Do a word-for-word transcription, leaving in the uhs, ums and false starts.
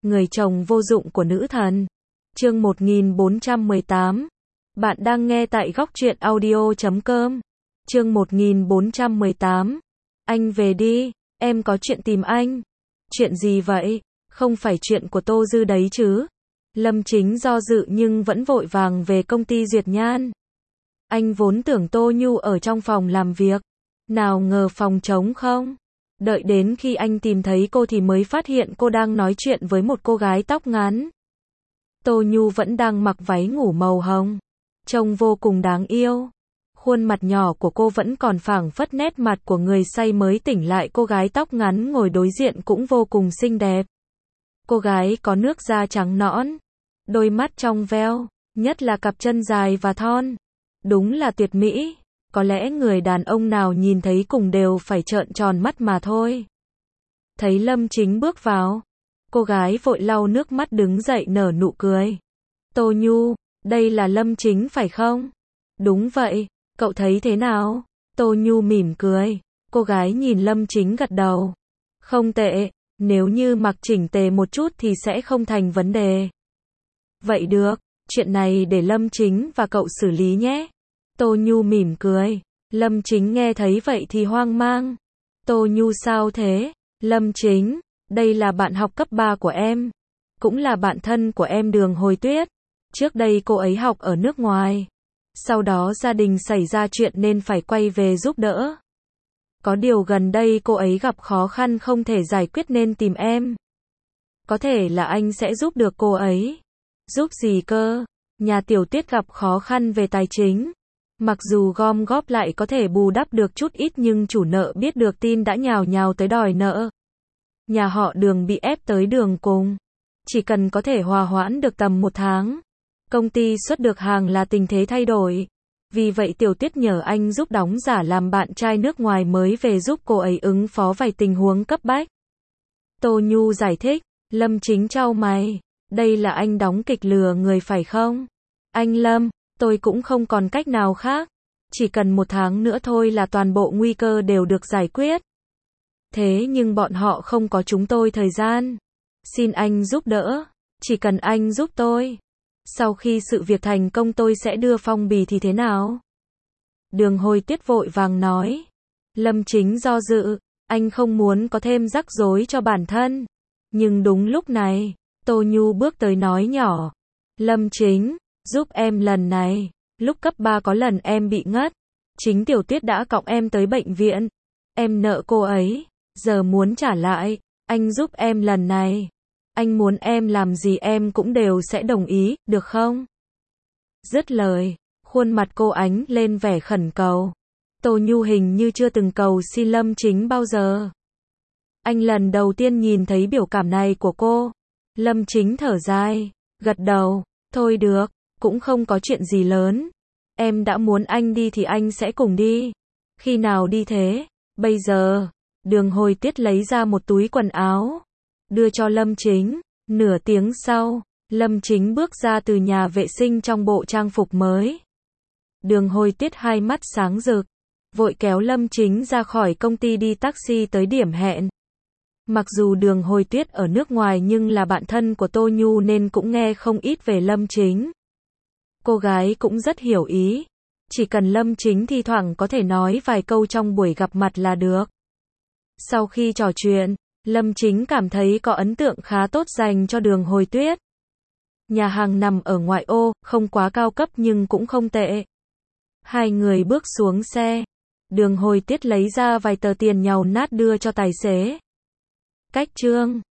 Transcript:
Người chồng vô dụng của nữ thần. Chương một nghìn bốn trăm mười tám. Bạn đang nghe tại góc truyện audio chấm com. Chương một nghìn bốn trăm mười tám. Anh về đi, em có chuyện tìm anh. Chuyện gì vậy? Không phải chuyện của Tô Dư đấy chứ? Lâm Chính do dự nhưng vẫn vội vàng về công ty Duyệt Nhan. Anh vốn tưởng Tô Nhu ở trong phòng làm việc. Nào ngờ phòng trống không. Đợi đến khi anh tìm thấy cô thì mới phát hiện cô đang nói chuyện với một cô gái tóc ngắn. Tô Nhu vẫn đang mặc váy ngủ màu hồng. Trông vô cùng đáng yêu. Khuôn mặt nhỏ của cô vẫn còn phảng phất nét mặt của người say mới tỉnh lại. Cô gái tóc ngắn ngồi đối diện cũng vô cùng xinh đẹp. Cô gái có nước da trắng nõn, đôi mắt trong veo, nhất là cặp chân dài và thon. Đúng là tuyệt mỹ. Có lẽ người đàn ông nào nhìn thấy cùng đều phải trợn tròn mắt mà thôi. Thấy Lâm Chính bước vào, cô gái vội lau nước mắt đứng dậy nở nụ cười. Tô Nhu, đây là Lâm Chính phải không? Đúng vậy, cậu thấy thế nào? Tô Nhu mỉm cười. Cô gái nhìn Lâm Chính gật đầu. Không tệ, nếu như mặc chỉnh tề một chút thì sẽ không thành vấn đề. Vậy được, chuyện này để Lâm Chính và cậu xử lý nhé. Tô Nhu mỉm cười. Lâm Chính nghe thấy vậy thì hoang mang. Tô Nhu sao thế? Lâm Chính, đây là bạn học cấp ba của em. Cũng là bạn thân của em Đường Hồi Tuyết. Trước đây cô ấy học ở nước ngoài. Sau đó gia đình xảy ra chuyện nên phải quay về giúp đỡ. Có điều gần đây cô ấy gặp khó khăn không thể giải quyết nên tìm em. Có thể là anh sẽ giúp được cô ấy. Giúp gì cơ? Nhà Tiểu Tuyết gặp khó khăn về tài chính. Mặc dù gom góp lại có thể bù đắp được chút ít nhưng chủ nợ biết được tin đã nhào nhào tới đòi nợ. Nhà họ Đường bị ép tới đường cùng. Chỉ cần có thể hòa hoãn được tầm một tháng, công ty xuất được hàng là tình thế thay đổi. Vì vậy Tiểu Tuyết nhờ anh giúp đóng giả làm bạn trai nước ngoài mới về giúp cô ấy ứng phó vài tình huống cấp bách. Tô Nhu giải thích. Lâm Chính chau mày. Đây là anh đóng kịch lừa người phải không? Anh Lâm, tôi cũng không còn cách nào khác. Chỉ cần một tháng nữa thôi là toàn bộ nguy cơ đều được giải quyết. Thế nhưng bọn họ không có chúng tôi thời gian. Xin anh giúp đỡ. Chỉ cần anh giúp tôi. Sau khi sự việc thành công tôi sẽ đưa phong bì thì thế nào? Đường Hồi Tuyết vội vàng nói. Lâm Chính do dự. Anh không muốn có thêm rắc rối cho bản thân. Nhưng đúng lúc này, Tô Nhu bước tới nói nhỏ. Lâm Chính, giúp em lần này. Lúc cấp ba có lần em bị ngất. Chính Tiểu Tuyết đã cõng em tới bệnh viện. Em nợ cô ấy. Giờ muốn trả lại. Anh giúp em lần này. Anh muốn em làm gì em cũng đều sẽ đồng ý, được không? Dứt lời, khuôn mặt cô ánh lên vẻ khẩn cầu. Tô Nhu hình như chưa từng cầu xin Lâm Chính bao giờ. Anh lần đầu tiên nhìn thấy biểu cảm này của cô. Lâm Chính thở dài, gật đầu. Thôi được, cũng không có chuyện gì lớn. Em đã muốn anh đi thì anh sẽ cùng đi. Khi nào đi thế? Bây giờ. Đường Hồi Tuyết lấy ra một túi quần áo, đưa cho Lâm Chính. Nửa tiếng sau, Lâm Chính bước ra từ nhà vệ sinh trong bộ trang phục mới. Đường Hồi Tuyết hai mắt sáng rực, vội kéo Lâm Chính ra khỏi công ty đi taxi tới điểm hẹn. Mặc dù Đường Hồi Tuyết ở nước ngoài nhưng là bạn thân của Tô Nhu nên cũng nghe không ít về Lâm Chính. Cô gái cũng rất hiểu ý. Chỉ cần Lâm Chính thi thoảng có thể nói vài câu trong buổi gặp mặt là được. Sau khi trò chuyện, Lâm Chính cảm thấy có ấn tượng khá tốt dành cho Đường Hồi Tuyết. Nhà hàng nằm ở ngoại ô, không quá cao cấp nhưng cũng không tệ. Hai người bước xuống xe. Đường Hồi Tuyết lấy ra vài tờ tiền nhàu nát đưa cho tài xế. Cách trương,